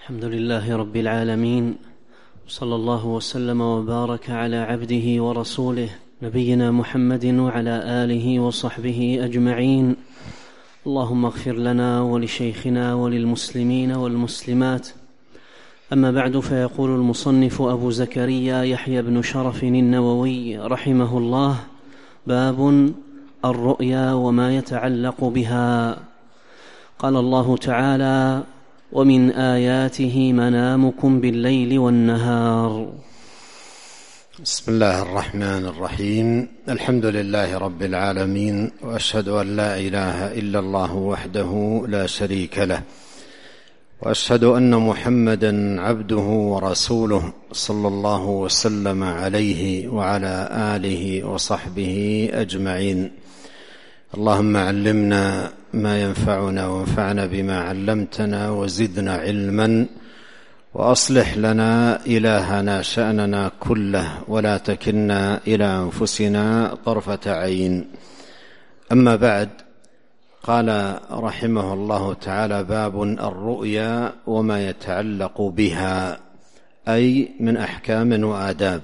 الحمد لله رب العالمين، صلى الله وسلم وبارك على عبده ورسوله نبينا محمد وعلى آله وصحبه أجمعين. اللهم اغفر لنا ولشيخنا وللمسلمين والمسلمات. أما بعد، فيقول المصنف أبو زكريا يحيى بن شرف النووي رحمه الله: باب الرؤيا وما يتعلق بها. قال الله تعالى: ومن آياته منامكم بالليل والنهار. بسم الله الرحمن الرحيم. الحمد لله رب العالمين، وأشهد أن لا إله إلا الله وحده لا شريك له، وأشهد أن محمدًا عبده ورسوله صلى الله وسلم عليه وعلى آله وصحبه أجمعين. اللهم علمنا ما ينفعنا وانفعنا بما علمتنا وزدنا علما، وأصلح لنا إلهنا شأننا كله، ولا تكلنا إلى أنفسنا طرفة عين. أما بعد، قال رحمه الله تعالى: باب الرؤيا وما يتعلق بها، أي من أحكام وآداب.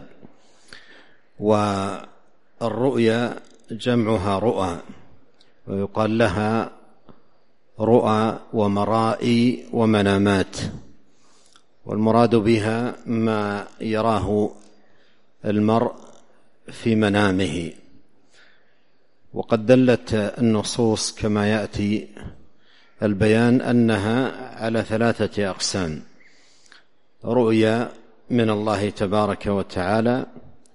والرؤيا جمعها رؤى، ويقال لها رؤى ومرائي ومنامات، والمراد بها ما يراه المرء في منامه. وقد دلت النصوص كما يأتي البيان أنها على 3 أقسام: رؤيا من الله تبارك وتعالى،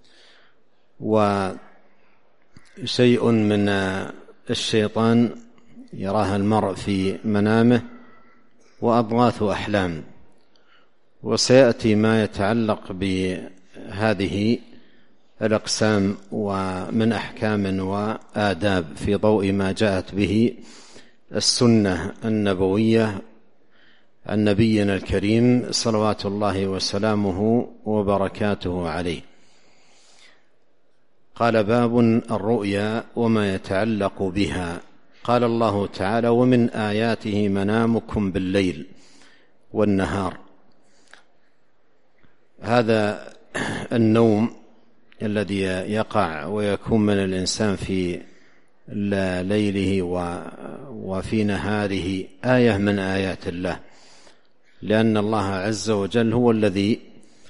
وشيء من الشيطان يراها المرء في منامه، وأضغاث أحلام. وسيأتي ما يتعلق بهذه الأقسام ومن أحكام وآداب في ضوء ما جاءت به السنة النبوية عن نبينا الكريم صلوات الله وسلامه وبركاته عليه. قال: باب الرؤيا وما يتعلق بها. قال الله تعالى: ومن آياته منامكم بالليل والنهار. هذا النوم الذي يقع ويكون من الإنسان في ليله وفي نهاره آية من آيات الله، لأن الله عز وجل هو الذي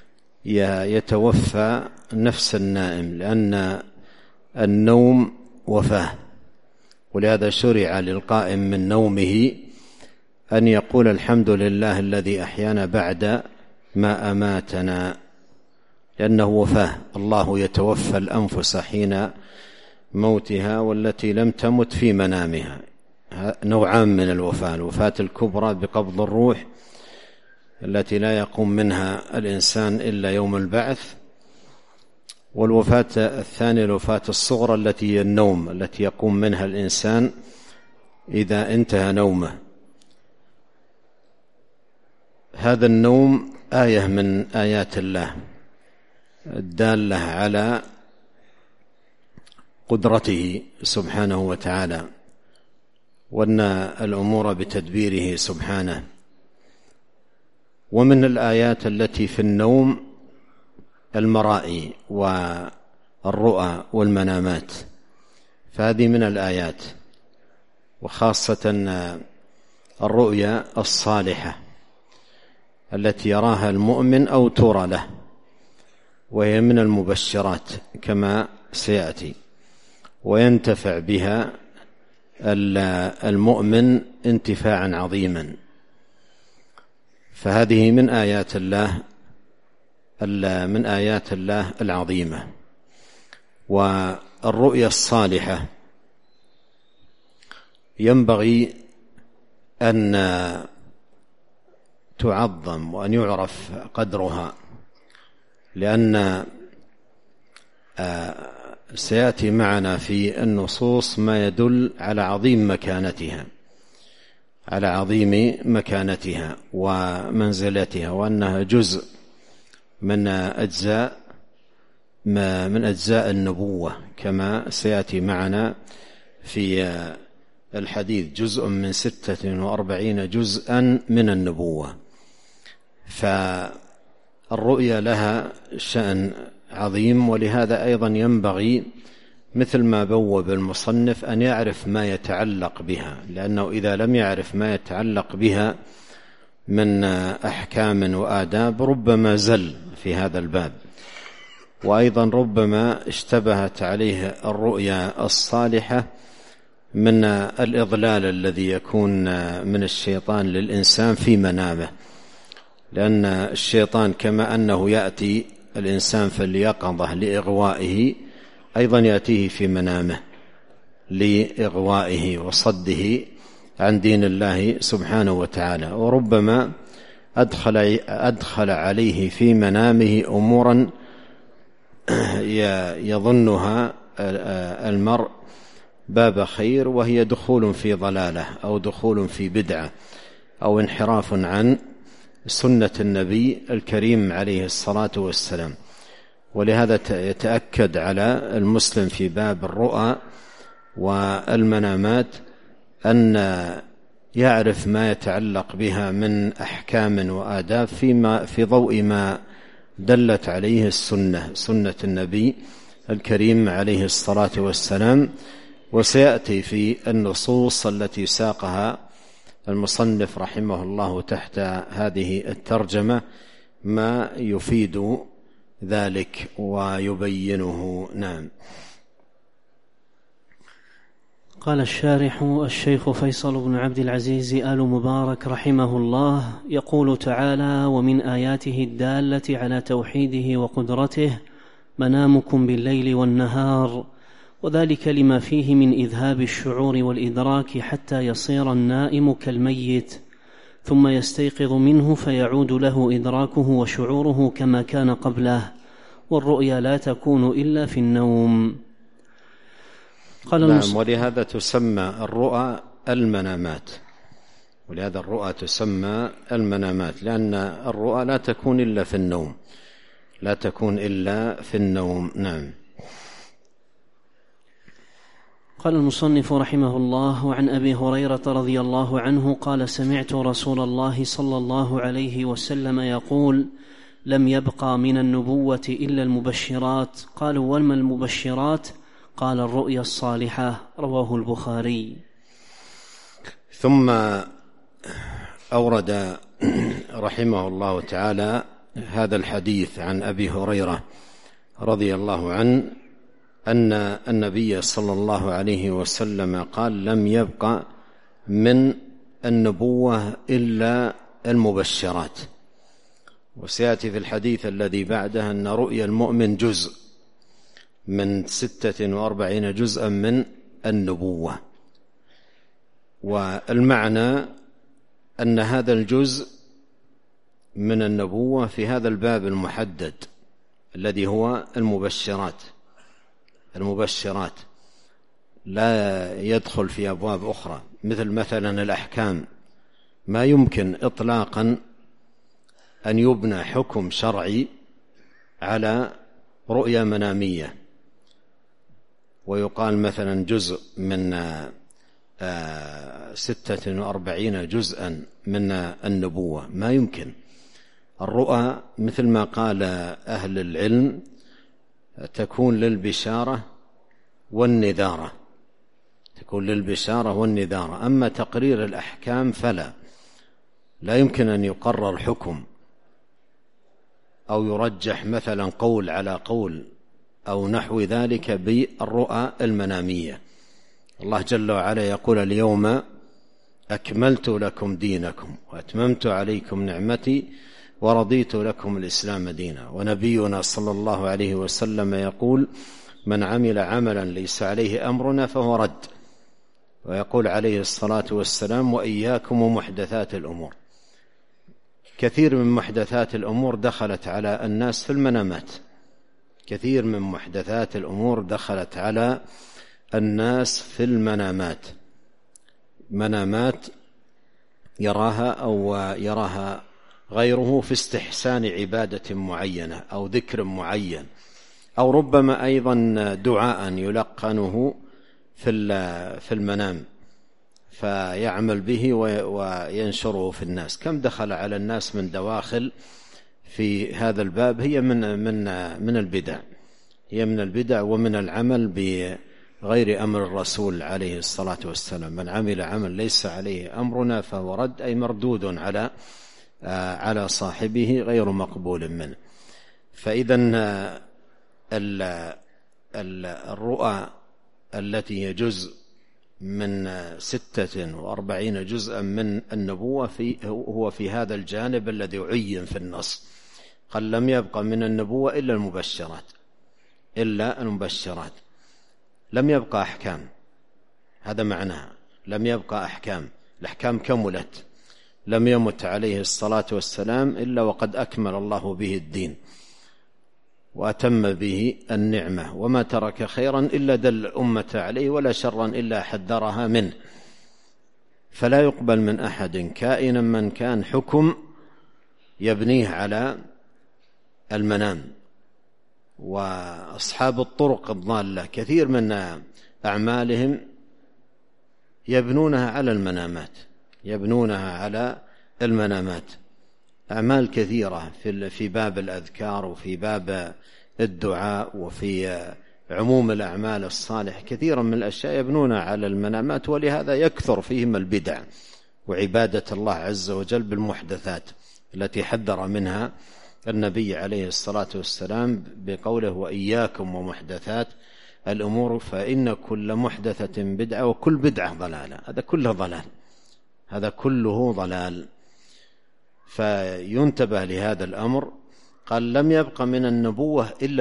يتوفى نفس النائم، لأن النوم وفاة. ولهذا شرع للقائم من نومه أن يقول: الحمد لله الذي أحيانا بعد ما أماتنا، لأنه وفاة. الله يتوفى الأنفس حين موتها والتي لم تمت في منامها. نوعان من الوفاة: الوفاة الكبرى بقبض الروح التي لا يقوم منها الإنسان إلا يوم البعث، والوفاة الثانية الوفاة الصغرى التي هي النوم، التي يقوم منها الإنسان إذا انتهى نومه. هذا النوم آية من آيات الله الدالة على قدرته سبحانه وتعالى، وأن الأمور بتدبيره سبحانه. ومن الآيات التي في النوم المرائي والرؤى والمنامات، فهذه من الآيات، وخاصة الرؤيا الصالحة التي يراها المؤمن أو ترى له، وهي من المبشرات كما سيأتي، وينتفع بها المؤمن انتفاعا عظيما. فهذه من آيات الله العظيمة. والرؤيا الصالحة ينبغي أن تعظم وأن يعرف قدرها، لأن سيأتي معنا في النصوص ما يدل على عظيم مكانتها ومنزلتها، وأنها جزء من أجزاء النبوة، كما سيأتي معنا في الحديث: جزء من 46 جزءا من النبوة. فالرؤيا لها شأن عظيم، ولهذا أيضا ينبغي مثل ما بوب المصنف أن يعرف ما يتعلق بها، لأنه إذا لم يعرف ما يتعلق بها من أحكام وآداب ربما زل في هذا الباب، وأيضا ربما اشتبهت عليه الرؤيا الصالحة من الإضلال الذي يكون من الشيطان للإنسان في منامه، لأن الشيطان كما أنه يأتي الإنسان في اليقظة لإغوائه أيضا يأتيه في منامه لإغوائه وصده عن دين الله سبحانه وتعالى، وربما أدخل عليه في منامه أمورا يظنها المرء باب خير، وهي دخول في ضلالة أو دخول في بدعة أو انحراف عن سنة النبي الكريم عليه الصلاة والسلام. ولهذا يتأكد على المسلم في باب الرؤى والمنامات أن يعرف ما يتعلق بها من أحكام وآداب في ضوء ما دلت عليه سنة النبي الكريم عليه الصلاة والسلام. وسيأتي في النصوص التي ساقها المصنف رحمه الله تحت هذه الترجمة ما يفيد ذلك ويبينه. نعم. قال الشارح الشيخ فيصل بن عبد العزيز آل مبارك رحمه الله، يقول تعالى: ومن آياته الدالة على توحيده وقدرته منامكم بالليل والنهار، وذلك لما فيه من إذهاب الشعور والإدراك حتى يصير النائم كالميت ثم يستيقظ منه فيعود له إدراكه وشعوره كما كان قبله، والرؤيا لا تكون إلا في النوم. نعم. ولهذا تسمى الرؤى المنامات، ولهذا الرؤى تسمى المنامات، لأن الرؤى لا تكون إلا في النوم، لا تكون إلا في النوم. نعم. قال المصنف رحمه الله: وعن أبي هريرة رضي الله عنه قال: سمعت رسول الله صلى الله عليه وسلم يقول: لم يبقى من النبوة إلا المبشرات. قالوا: وما المبشرات؟ قال: الرؤيا الصالحة. رواه البخاري. ثم أورد رحمه الله تعالى هذا الحديث عن أبي هريرة رضي الله عنه أن النبي صلى الله عليه وسلم قال: لم يبق من النبوة إلا المبشرات. وسيأتي في الحديث الذي بعده أن رؤيا المؤمن جزء من 46 جزءا من النبوة، والمعنى أن هذا الجزء من النبوة في هذا الباب المحدد الذي هو المبشرات لا يدخل في أبواب أخرى، مثلا الأحكام. ما يمكن إطلاقا أن يبنى حكم شرعي على رؤيا منامية ويقال مثلا جزء من 46 جزءا من النبوة، ما يمكن. الرؤى مثل ما قال أهل العلم تكون للبشارة والنذارة، أما تقرير الأحكام لا يمكن أن يقرر حكم أو يرجح مثلا قول على قول أو نحو ذلك بالرؤى المنامية. الله جل وعلا يقول: اليوم أكملت لكم دينكم وأتممت عليكم نعمتي ورضيت لكم الإسلام دينا. ونبينا صلى الله عليه وسلم يقول: من عمل عملا ليس عليه أمرنا فهو رد. ويقول عليه الصلاة والسلام: وإياكم ومحدثات الأمور. كثير من محدثات الأمور دخلت على الناس في المنامات، كثير من محدثات الأمور دخلت على الناس في منامات يراها أو يراها غيره في استحسان عبادة معينة أو ذكر معين، أو ربما أيضا دعاء يلقنه في المنام فيعمل به وينشره في الناس. كم دخل على الناس من دواخل في هذا الباب هي من البدع، هي من البدع ومن العمل بغير أمر الرسول عليه الصلاة والسلام. من عمل عمل ليس عليه أمرنا فهو رد، أي مردود على صاحبه غير مقبول منه. فإذا الرؤى التي هي جزء من 46 جزءا من النبوة هو في هذا الجانب الذي عين في النص. قال لم يبقى من النبوة إلا المبشرات، لم يبقى أحكام، هذا معناها لم يبقى أحكام، الأحكام كملت. لم يمت عليه الصلاة والسلام إلا وقد أكمل الله به الدين وأتم به النعمة، وما ترك خيرا إلا دل الأمة عليه، ولا شرا إلا حذرها منه. فلا يقبل من أحد كائنا من كان حكم يبنيه على المنام. وأصحاب الطرق الضالة كثير من أعمالهم يبنونها على المنامات، أعمال كثيرة في باب الأذكار وفي باب الدعاء وفي عموم الأعمال الصالح، كثيرا من الأشياء يبنونها على المنامات، ولهذا يكثر فيهم البدع وعبادة الله عز وجل بالمحدثات التي حذر منها النبي عليه الصلاة والسلام بقوله وإياكم ومحدثات الأمور فإن كل محدثة بدعة وكل بدعة ضلالة. هذا كله ضلال. فينتبه لهذا الأمر. قال لم يبق من النبوة إلا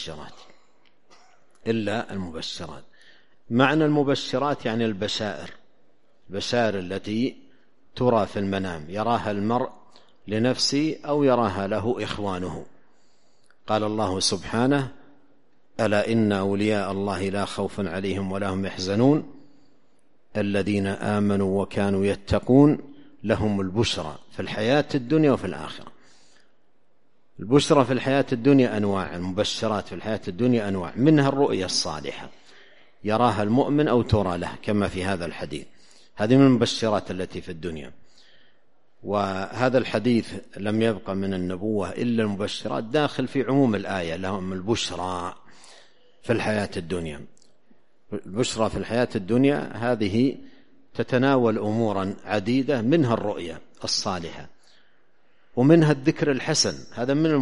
المبشرات. معنى المبشرات يعني البشائر التي ترى في المنام، يراها المرء لنفسه أو يراها له إخوانه. قال الله سبحانه ألا إن أولياء الله لا خوف عليهم ولا هم يحزنون الذين آمنوا وكانوا يتقون لهم البشرى في الحياة الدنيا وفي الآخرة. البشرى في الحياة الدنيا أنواع، المبشرات في الحياة الدنيا أنواع، منها الرؤيا الصالحة يراها المؤمن أو ترى له كما في هذا الحديث، هذه من المبشرات التي في الدنيا. وهذا الحديث لم يبق من النبوة إلا المبشرات داخل في عموم الآية، لهم البشرى في الحياة الدنيا. البشرى في الحياة الدنيا هذه تتناول أمورا عديدة، منها الرؤيا الصالحة ومنها الذكر الحسن، هذا من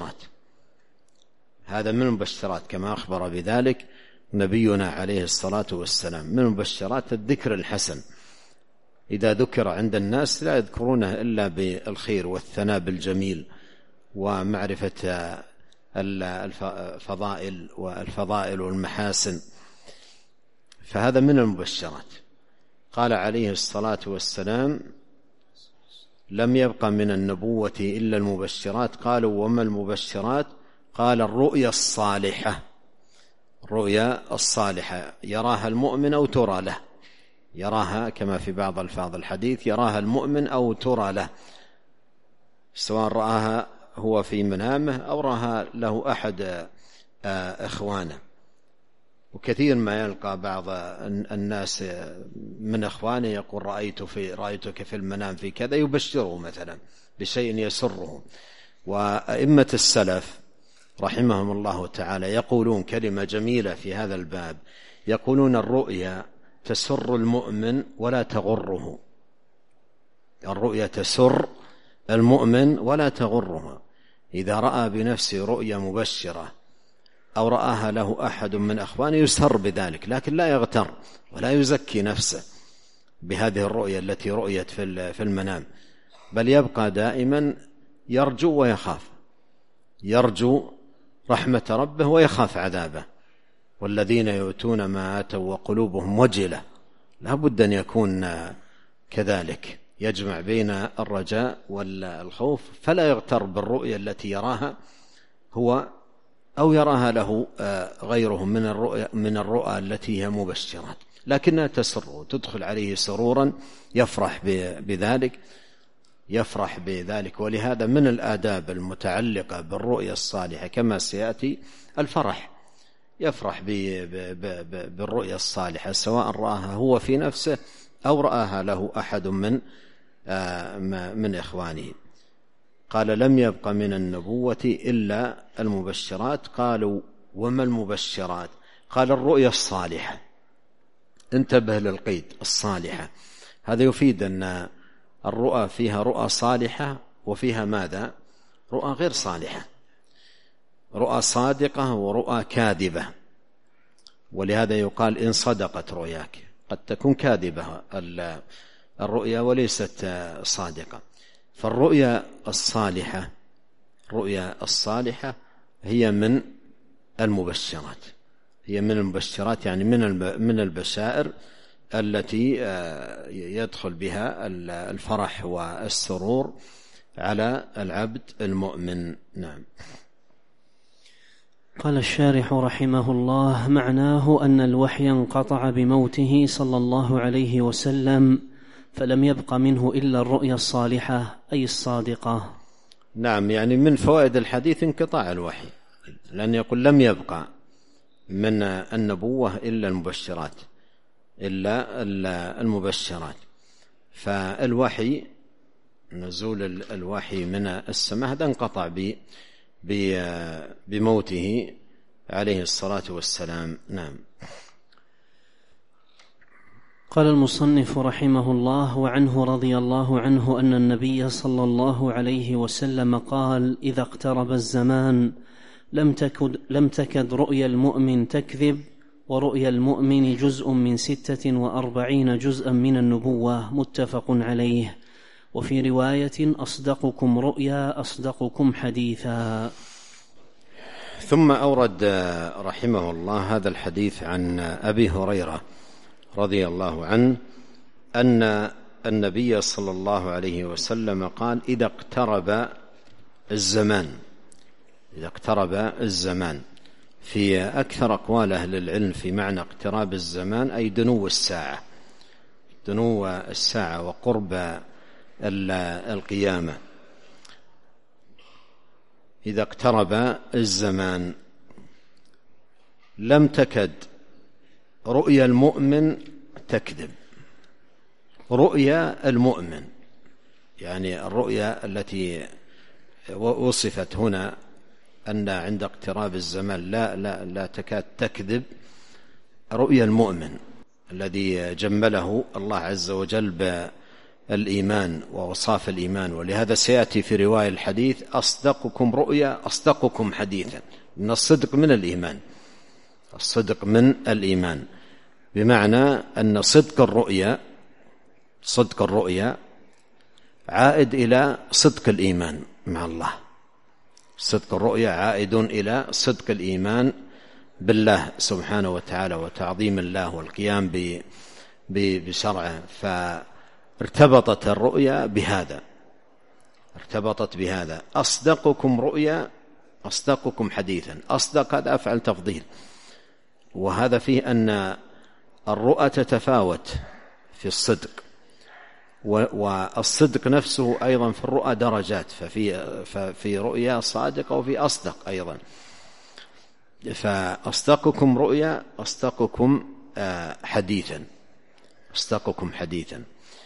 المبشرات كما أخبر بذلك نبينا عليه الصلاة والسلام. من مبشرات الذكر الحسن، إذا ذكر عند الناس لا يذكرونه إلا بالخير والثناء بالجميل ومعرفة الفضائل والمحاسن، فهذا من المبشرات. قال عليه الصلاة والسلام لم يبق من النبوة إلا المبشرات. قالوا وما المبشرات؟ قال الرؤيا الصالحة يراها المؤمن أو ترى له، يراها كما في بعض الفاظ الحديث يراها المؤمن أو ترى له، سواء رآها هو في منامه أو رآها له أحد إخوانه. وكثير ما يلقى بعض الناس من إخوانه يقول رأيتك في المنام في كذا، يبشره مثلا بشيء يسره. وأئمة السلف رحمهم الله تعالى يقولون كلمة جميلة في هذا الباب، يقولون الرؤيا تسر المؤمن ولا تغره. الرؤيا تسر المؤمن ولا تغره. إذا رأى بنفسه رؤيا مبشرة أو رآها له أحد من أخوانه يسر بذلك، لكن لا يغتر ولا يزكي نفسه بهذه الرؤيا التي رؤيت في المنام، بل يبقى دائما يرجو ويخاف، يرجو رحمة ربه ويخاف عذابه. والذين يؤتون ما آتوا وقلوبهم وجلة، لا بد أن يكون كذلك، يجمع بين الرجاء والخوف، فلا يغتر بالرؤيا التي يراها هو أو يراها له غيره من الرؤى التي هي مبشرات، لكنها تسر تدخل عليه سرورا، يفرح بذلك. ولهذا من الآداب المتعلقة بالرؤيا الصالحة كما سيأتي الفرح، يفرح بالرؤيا الصالحة سواء رآها هو في نفسه أو رآها له أحد من إخوانه. قال لم يبق من النبوة إلا المبشرات. قالوا وما المبشرات؟ قال الرؤيا الصالحة. انتبه للقيد الصالحة، هذا يفيد أن الرؤى فيها رؤى صالحة وفيها ماذا؟ رؤى غير صالحة، رؤى صادقة ورؤى كاذبة. ولهذا يقال إن صدقت رؤياك، قد تكون كاذبة الرؤيا وليست صادقة. فالرؤيا الصالحة هي من المبشرات، يعني من البشائر التي يدخل بها الفرح والسرور على العبد المؤمن. نعم. قال الشارح رحمه الله: معناه أن الوحي انقطع بموته صلى الله عليه وسلم، فلم يبق منه إلا الرؤيا الصالحة أي الصادقة. نعم، يعني من فوائد الحديث انقطاع الوحي، لأن يقول لم يبق من النبوة إلا المبشرات. فالوحي، نزول الوحي من السماء، هذا انقطع بموته عليه الصلاة والسلام. نعم. قال المصنف رحمه الله: وعنه رضي الله عنه أن النبي صلى الله عليه وسلم قال: إذا اقترب الزمان لم تكد رؤيا المؤمن تكذب، ورؤيا المؤمن جزء من 46 جزءا من النبوة. متفق عليه. وفي رواية: أصدقكم رؤيا أصدقكم حديثا. ثم أورد رحمه الله هذا الحديث عن أبي هريرة رضي الله عنه أن النبي صلى الله عليه وسلم قال: إذا اقترب الزمان، في أكثر أقوال أهل العلم في معنى اقتراب الزمان أي دنو الساعة وقرب القيامة. إذا اقترب الزمان لم تكد رؤيا المؤمن تكذب. رؤيا المؤمن يعني الرؤيا التي وصفت هنا أن عند اقتراب الزمان لا تكاد تكذب، رؤيا المؤمن الذي جمله الله عز وجل بالإيمان ووصاف الإيمان. ولهذا سيأتي في رواية الحديث: أصدقكم رؤيا أصدقكم حديثا. إن الصدق من الإيمان، بمعنى أن صدق الرؤيا عائد إلى صدق الإيمان مع الله. صدق الرؤيا عائد إلى صدق الإيمان بالله سبحانه وتعالى وتعظيم الله والقيام بشرعه. فارتبطت الرؤيا بهذا. أصدقكم رؤيا أصدقكم حديثا. أصدق هذا أفعل تفضيل، وهذا فيه أن الرؤى تتفاوت في الصدق، والصدق نفسه أيضا في الرؤى درجات، ففي رؤيا صادقة وفي أصدق أيضا. فأصدقكم رؤيا أصدقكم حديثا.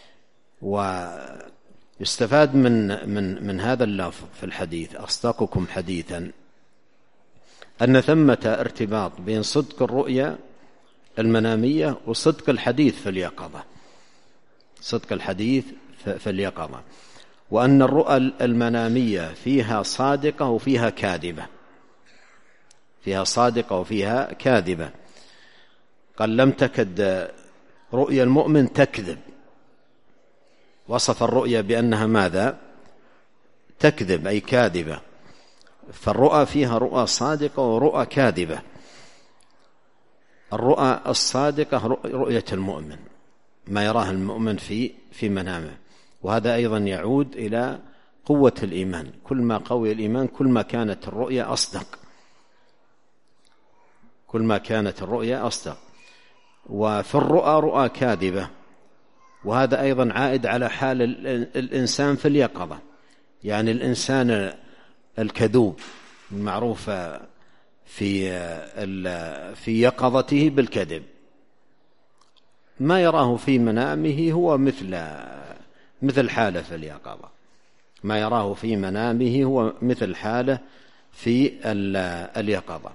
ويستفاد من هذا اللفظ في الحديث أصدقكم حديثا أن ثمة ارتباط بين صدق الرؤيا المنامية وصدق الحديث في اليقظة، وأن الرؤى المنامية فيها صادقة وفيها كاذبة. قال لم تكد رؤيا المؤمن تكذب، وصف الرؤيا بأنها ماذا؟ تكذب أي كاذبة. فالرؤى فيها رؤى صادقة ورؤى كاذبة. الرؤى الصادقة رؤية المؤمن، ما يراه المؤمن في منامه. وهذا أيضا يعود إلى قوة الإيمان. كل ما قوي الإيمان كل ما كانت الرؤيا أصدق. وفي الرؤى رؤى كاذبة، وهذا أيضا عائد على حال الإنسان في اليقظة. يعني الإنسان الكذوب معروف في يقظته بالكذب، ما يراه في منامه هو مثل حاله في اليقظة، ما يراه في منامه هو مثل حاله في اليقظة.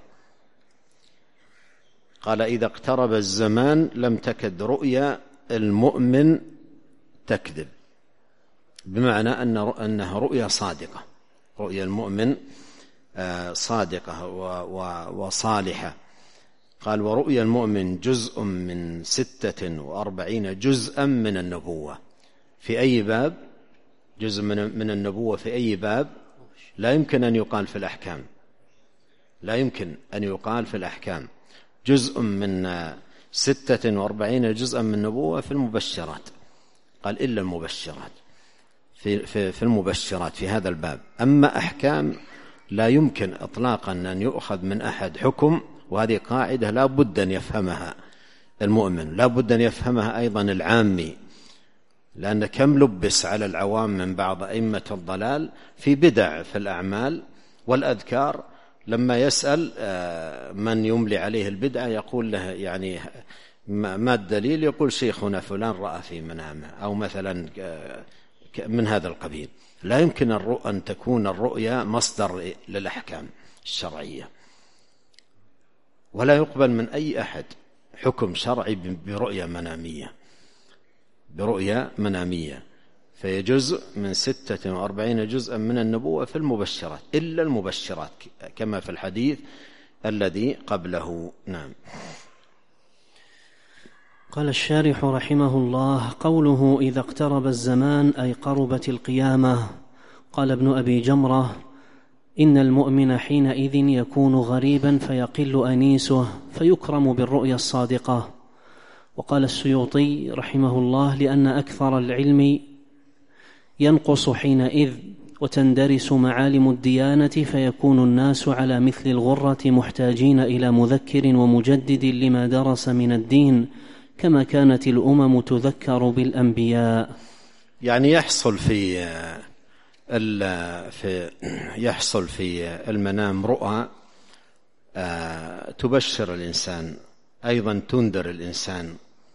قال: إذا اقترب الزمان لم تكد رؤيا المؤمن تكذب، بمعنى أنها رؤيا صادقة، رؤيا المؤمن صادقة وصالحة. قال: ورؤيا المؤمن جزء من 46 جزءا من النبوة. في أي باب؟ جزء من النبوة في أي باب؟ لا يمكن أن يقال في الأحكام، لا يمكن أن يقال في الأحكام. جزء من 46 جزءا من النبوة في المبشرات. قال: إلا المبشرات، في المبشرات في هذا الباب. أما أحكام لا يمكن إطلاقا أن يؤخذ من أحد حكم، وهذه قاعدة لا بد أن يفهمها المؤمن، لا بد أن يفهمها أيضا العامي، لأن كم لبس على العوام من بعض أئمة الضلال في بدع في الأعمال والأذكار، لما يسأل من يملي عليه البدعة يقول له يعني ما الدليل؟ يقول: شيخنا فلان رأى في منامه، أو مثلا من هذا القبيل. لا يمكن أن تكون الرؤيا مصدر للأحكام الشرعية، ولا يقبل من أي أحد حكم شرعي برؤيا منامية، برؤيا منامية. فهي جزء من 46 جزءا من النبوة في المبشرات، إلا المبشرات كما في الحديث الذي قبله. نعم. قال الشارح رحمه الله: قوله إذا اقترب الزمان أي قربت القيامة. قال ابن أبي جمرة: إن المؤمن حينئذ يكون غريبا فيقل أنيسه فيكرم بالرؤيا الصادقة. وقال السيوطي رحمه الله: لأن أكثر العلم ينقص حينئذ وتندرس معالم الديانة، فيكون الناس على مثل الغرة محتاجين إلى مذكر ومجدد لما درس من الدين، كما كانت الأمم تذكر بالأنبياء. يعني يحصل في المنام رؤى تبشر الإنسان، أيضا تنذر الإنسان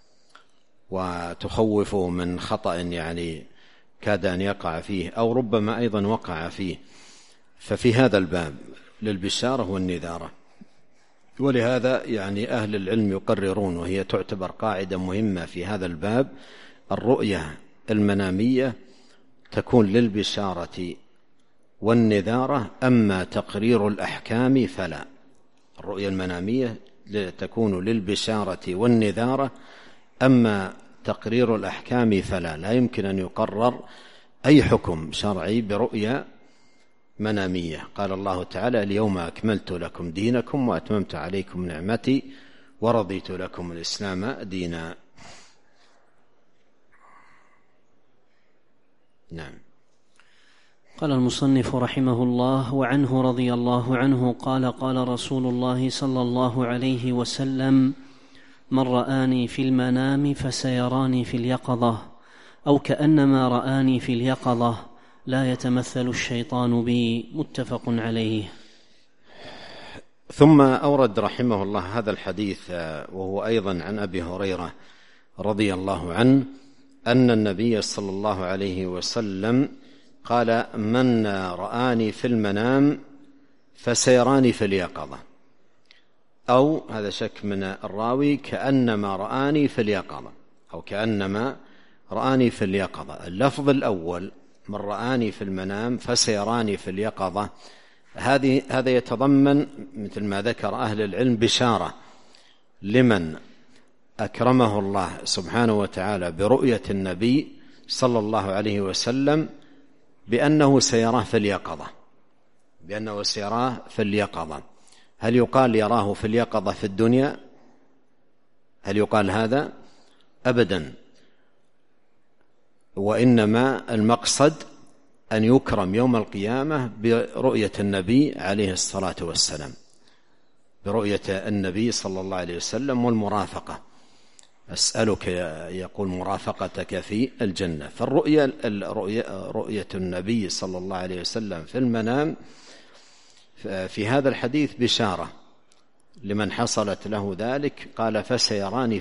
وتخوفه من خطأ يعني كاد أن يقع فيه، أو ربما أيضا وقع فيه. ففي هذا الباب للبشارة والنذارة. ولهذا يعني أهل العلم يقررون، وهي تعتبر قاعدة مهمة في هذا الباب: الرؤية المنامية تكون للبشارة والنذارة، أما تقرير الأحكام فلا. الرؤية المنامية تكون للبشارة والنذارة، أما تقرير الأحكام فلا. لا يمكن أن يقرر أي حكم شرعي برؤية منامية. قال الله تعالى: اليوم أكملت لكم دينكم وأتممت عليكم نعمتي ورضيت لكم الإسلام دينا. نعم. قال المصنف رحمه الله: وعنه رضي الله عنه قال: قال رسول الله صلى الله عليه وسلم: من رآني في المنام فسيراني في اليقظة، أو كأنما رآني في اليقظة، لا يتمثل الشيطان بي. متفق عليه. ثم أورد رحمه الله هذا الحديث، وهو أيضا عن أبي هريرة رضي الله عنه أن النبي صلى الله عليه وسلم قال: من رآني في المنام فسيراني في اليقظة، أو هذا شك من الراوي، كأنما رآني في اليقظة، أو كأنما رآني في اليقظة. اللفظ الأول من رآني في المنام فسيراني في اليقظة، هذا يتضمن مثل ما ذكر أهل العلم بشارة لمن أكرمه الله سبحانه وتعالى برؤية النبي صلى الله عليه وسلم بأنه سيراه في اليقظة، بأنه سيراه في اليقظة. هل يقال يراه في اليقظة في الدنيا؟ هل يقال هذا؟ أبدا. وإنما المقصد أن يكرم يوم القيامة برؤية النبي عليه الصلاة والسلام، برؤية النبي صلى الله عليه وسلم والمرافقة. أسألك يقول مرافقتك في الجنة. رؤية النبي صلى الله عليه وسلم في المنام في هذا الحديث بشارة لمن حصلت له ذلك قال فسيراني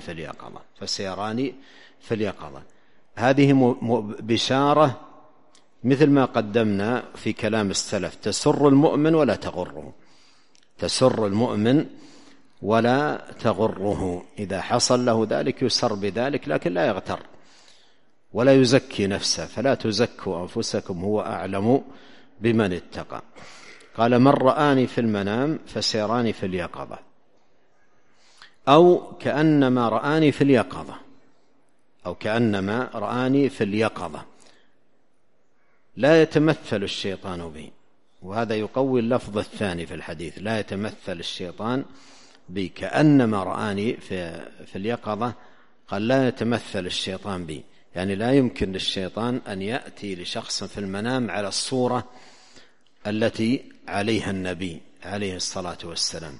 في اليقظة. هذه بشارة مثل ما قدمنا في كلام السلف، تسر المؤمن ولا تغره. إذا حصل له ذلك يسر بذلك، لكن لا يغتر ولا يزكي نفسه، فلا تزكوا أنفسكم هو أعلم بمن اتقى. قال من رآني في المنام فسيراني في اليقظة، أو كأنما رآني في اليقظة، لا يتمثل الشيطان به. وهذا يقوي اللفظ الثاني في الحديث، لا يتمثل الشيطان بي، كأنما رآني في اليقظة. قال لا يتمثل الشيطان بي، يعني لا يمكن للشيطان أن يأتي لشخص في المنام على الصورة التي عليها النبي عليه الصلاة والسلام.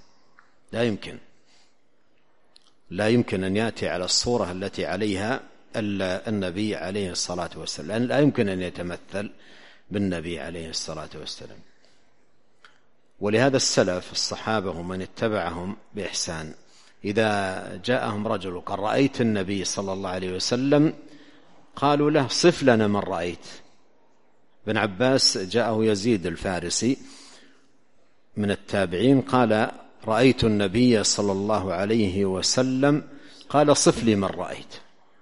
لا يمكن أن يأتي على الصورة التي عليها النبي عليه الصلاة والسلام، لأن لا يمكن أن يتمثل بالنبي عليه الصلاة والسلام. ولهذا السلف الصحابة ومن اتبعهم بإحسان إذا جاءهم رجل قال رأيت النبي صلى الله عليه وسلم، قالوا له صف لنا من رأيت. ابن عباس جاءه يزيد الفارسي من التابعين قال رأيت النبي صلى الله عليه وسلم، قال صف لي من رأيت،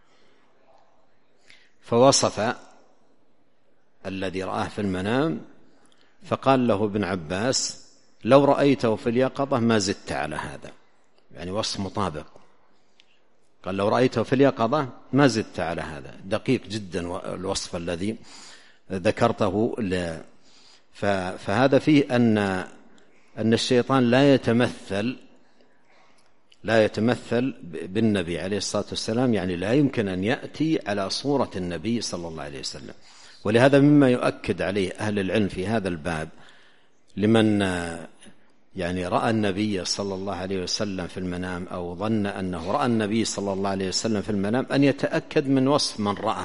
فوصف الذي رآه في المنام، فقال له ابن عباس لو رأيته في اليقظة ما زدت على هذا، يعني وصف مطابق. قال لو رأيته في اليقظة ما زدت على هذا، دقيق جدا الوصف الذي ذكرته. فهذا فيه أن الشيطان لا يتمثل بالنبي عليه الصلاة والسلام، يعني لا يمكن أن يأتي على صورة النبي صلى الله عليه وسلم. ولهذا مما يؤكد عليه أهل العلم في هذا الباب لمن يعني رأى النبي صلى الله عليه وسلم في المنام أو ظن أنه رأى النبي صلى الله عليه وسلم في المنام، أن يتأكد من وصف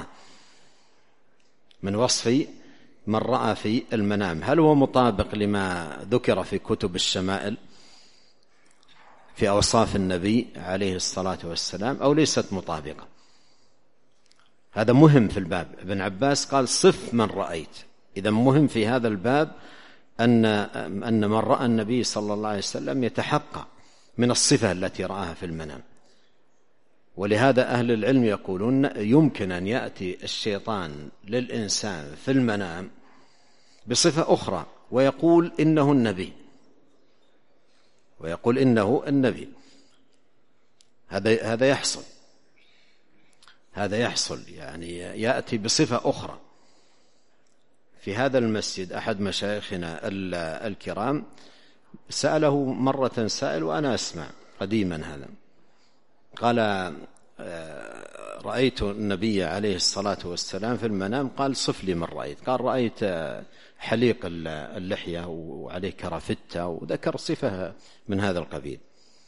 من رأى في المنام، هل هو مطابق لما ذكر في كتب الشمائل في أوصاف النبي عليه الصلاة والسلام أو ليست مطابقة. هذا مهم في الباب. ابن عباس قال صف من رأيت. إذا مهم في هذا الباب أن من رأى النبي صلى الله عليه وسلم يتحقق من الصفة التي رآها في المنام. ولهذا أهل العلم يقولون يمكن أن يأتي الشيطان للإنسان في المنام بصفة أخرى ويقول إنه النبي، هذا يحصل يعني يأتي بصفة أخرى. في هذا المسجد أحد مشايخنا الكرام سأله مرة سائل وأنا أسمع قديما هذا، قال رأيت النبي عليه الصلاة والسلام في المنام، قال صف لي من رأيت. قال رأيت حليق اللحية وعليه كرافتة، وذكر صفة من هذا القبيل.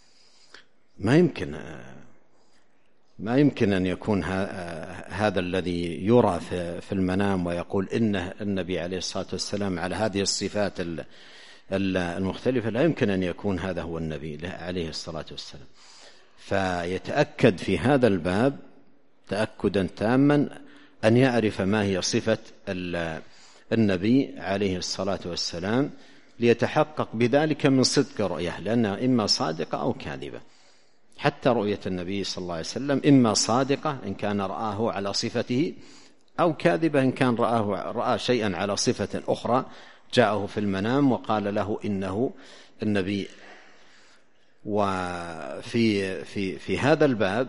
ما يمكن أن يكون هذا الذي يرى في المنام ويقول إنه النبي عليه الصلاة والسلام على هذه الصفات المختلفة، لا يمكن أن يكون هذا هو النبي عليه الصلاة والسلام. فيتأكد في هذا الباب تأكدا تاما أن يعرف ما هي صفة النبي عليه الصلاة والسلام ليتحقق بذلك من صدق رؤية، لأنها إما صادقة أو كاذبة. حتى رؤية النبي صلى الله عليه وسلم إما صادقة إن كان رآه على صفته، أو كاذبة إن كان رأى شيئا على صفة أخرى جاءه في المنام وقال له إنه النبي. وفي هذا الباب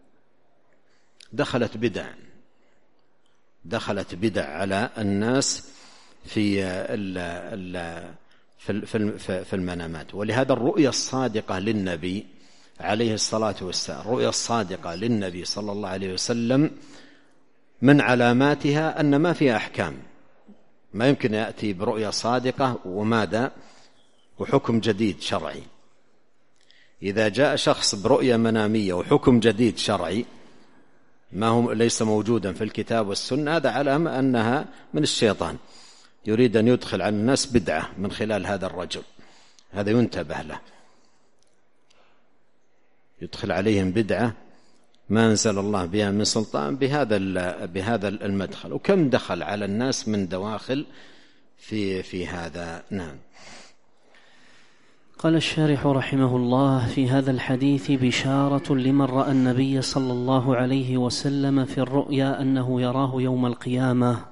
دخلت بدع على الناس في المنامات. ولهذا الرؤية الصادقة للنبي عليه الصلاة والسلام، الرؤية الصادقة للنبي صلى الله عليه وسلم من علاماتها أن ما فيها أحكام. ما يمكن يأتي برؤية صادقة وماذا وحكم جديد شرعي. إذا جاء شخص برؤية منامية وحكم جديد شرعي ليس موجودا في الكتاب والسنة، هذا علامة أنها من الشيطان، يريد أن يدخل على الناس بدعة من خلال هذا الرجل، هذا ينتبه له. يدخل عليهم بدعة ما أنزل الله بها من سلطان بهذا المدخل. وكم دخل على الناس من دواخل في هذا. نعم. قال الشارح رحمه الله: في هذا الحديث بشارة لمن رأى النبي صلى الله عليه وسلم في الرؤيا أنه يراه يوم القيامة،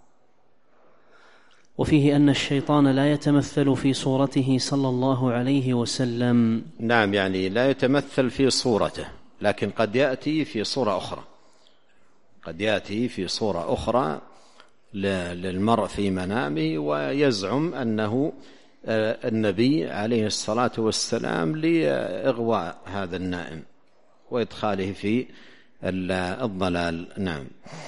وفيه أن الشيطان لا يتمثل في صورته صلى الله عليه وسلم. نعم، يعني لا يتمثل في صورته، لكن قد يأتي في صورة أخرى، قد يأتي في صورة أخرى للمرء في منامه ويزعم أنه النبي عليه الصلاة والسلام لإغواء هذا النائم وإدخاله في الضلال. نعم.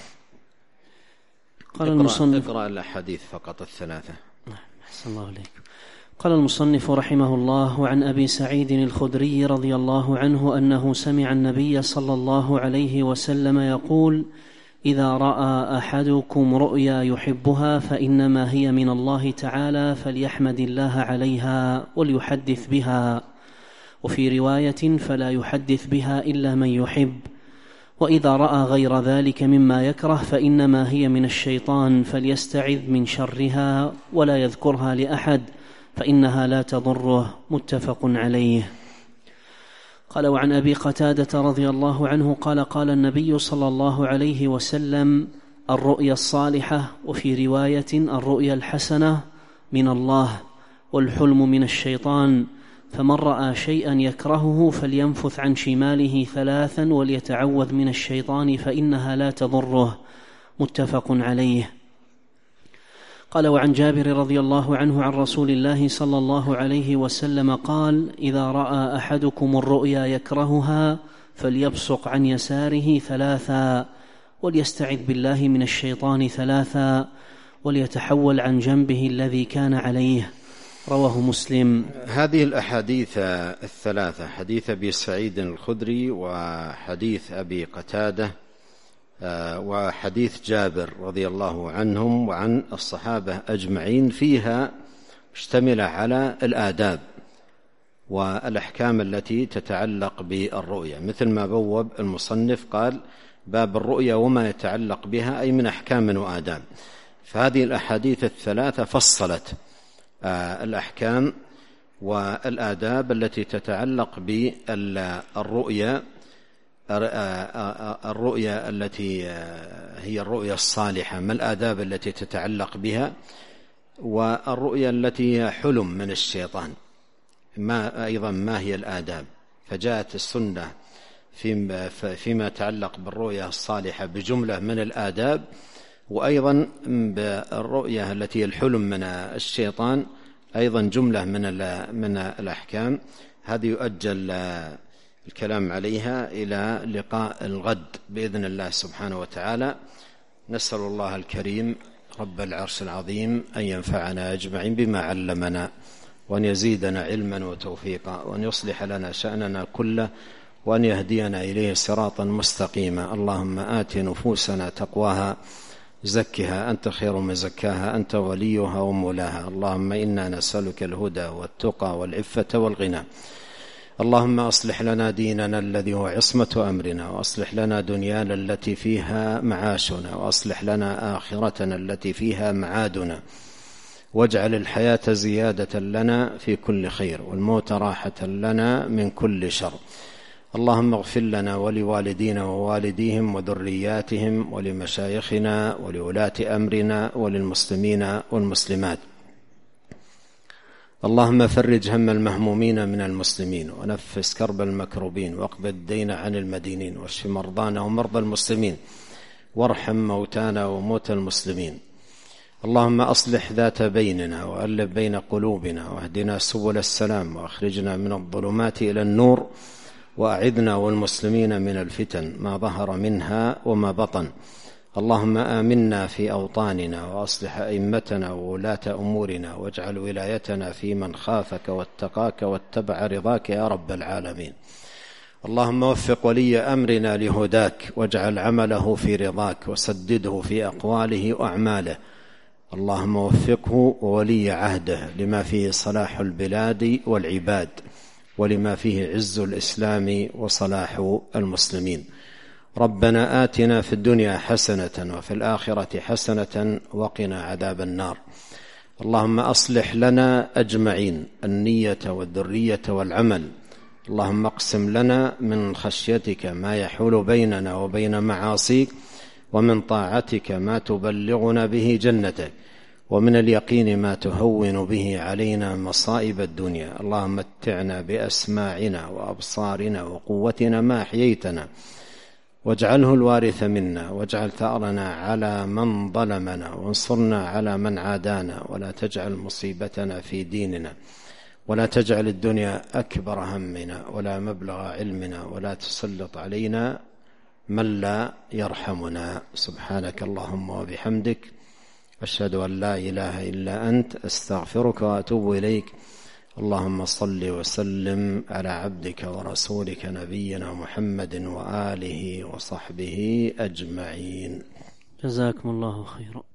قال المصنف: اقرأ الأحاديث فقط الثلاثة. أحسن الله عليك. قال المصنف رحمه الله: وعن أبي سعيد الخدري رضي الله عنه أنه سمع النبي صلى الله عليه وسلم يقول: إذا رأى أحدكم رؤيا يحبها فإنما هي من الله تعالى فليحمد الله عليها وليحدث بها، وفي رواية: فلا يحدث بها إلا من يحب. وإذا رأى غير ذلك مما يكره فإنما هي من الشيطان فليستعذ من شرها ولا يذكرها لأحد فإنها لا تضره. متفق عليه. قال: وعن أبي قتادة رضي الله عنه قال: قال النبي صلى الله عليه وسلم: الرؤيا الصالحة، وفي رواية: الرؤيا الحسنة من الله، والحلم من الشيطان، فمن رأى شيئا يكرهه فلينفث عن شماله 3 وليتعوذ من الشيطان فإنها لا تضره. متفق عليه. قال: وعن جابر رضي الله عنه عن رسول الله صلى الله عليه وسلم قال: إذا رأى أحدكم الرؤيا يكرهها فليبصق عن يساره 3 وليستعذ بالله من الشيطان 3 وليتحول عن جنبه الذي كان عليه. رواه مسلم. هذه الأحاديث الثلاثة، حديث أبي سعيد الخدري وحديث أبي قتادة وحديث جابر رضي الله عنهم وعن الصحابة أجمعين، فيها اشتمل على الآداب والأحكام التي تتعلق بالرؤيا، مثل ما بوب المصنف قال: باب الرؤيا وما يتعلق بها، أي من أحكام وآداب. فهذه الأحاديث الثلاثة فصلت الأحكام والآداب التي تتعلق بالرؤيا، الرؤيا التي هي الرؤيا الصالحة، ما الآداب التي تتعلق بها، والرؤيا التي هي حلم من الشيطان أيضا ما هي الآداب. فجاءت السنة فيما يتعلق بالرؤيا الصالحة بجملة من الآداب، وأيضا بالرؤيا التي الحلم من الشيطان أيضا جملة من الأحكام. هذه يؤجل الكلام عليها إلى لقاء الغد بإذن الله سبحانه وتعالى. نسأل الله الكريم رب العرش العظيم أن ينفعنا أجمعين بما علمنا، وأن يزيدنا علما وتوفيقا، وأن يصلح لنا شأننا كله، وأن يهدينا إليه صراطا مستقيما. اللهم آت نفوسنا تقواها زكها أنت خير من زكاها، أنت وليها ومولاها. اللهم إنا نسألك الهدى والتقى والعفة والغنى. اللهم أصلح لنا ديننا الذي هو عصمة أمرنا، وأصلح لنا دنيانا التي فيها معاشنا، وأصلح لنا آخرتنا التي فيها معادنا، واجعل الحياة زيادة لنا في كل خير، والموت راحة لنا من كل شر. اللهم اغفر لنا ولوالدينا ووالديهم وذرياتهم ولمشايخنا ولولاة أمرنا وللمسلمين والمسلمات. اللهم فرج هم المهمومين من المسلمين، ونفس كرب المكروبين، واقض الدين عن المدينين، واشف مرضانا ومرضى المسلمين، وارحم موتانا وموتى المسلمين. اللهم أصلح ذات بيننا، وألف بين قلوبنا، واهدنا سبل السلام، وأخرجنا من الظلمات إلى النور، وأعذنا والمسلمين من الفتن ما ظهر منها وما بطن. اللهم آمنا في أوطاننا، وأصلح أئمتنا وولاة أمورنا، واجعل ولايتنا في من خافك واتقاك واتبع رضاك يا رب العالمين. اللهم وفق ولي أمرنا لهداك، واجعل عمله في رضاك، وسدده في أقواله وأعماله. اللهم وفقه وولي عهده لما فيه صلاح البلاد والعباد، ولما فيه عز الإسلام وصلاح المسلمين. ربنا آتنا في الدنيا حسنة وفي الآخرة حسنة وقنا عذاب النار. اللهم أصلح لنا أجمعين النية والذرية والعمل. اللهم اقسم لنا من خشيتك ما يحول بيننا وبين معاصيك، ومن طاعتك ما تبلغنا به جنتك، ومن اليقين ما تهون به علينا مصائب الدنيا. اللهم متعنا بأسماعنا وأبصارنا وقوتنا ما أحييتنا، واجعله الوارث منا، واجعل ثأرنا على من ظلمنا، وانصرنا على من عادانا، ولا تجعل مصيبتنا في ديننا، ولا تجعل الدنيا أكبر همنا ولا مبلغ علمنا، ولا تسلط علينا من لا يرحمنا. سبحانك اللهم وبحمدك، أشهد أن لا إله إلا أنت، أستغفرك وأتوب إليك. اللهم صل وسلم على عبدك ورسولك نبينا محمد وآله وصحبه أجمعين. جزاكم الله خيرا.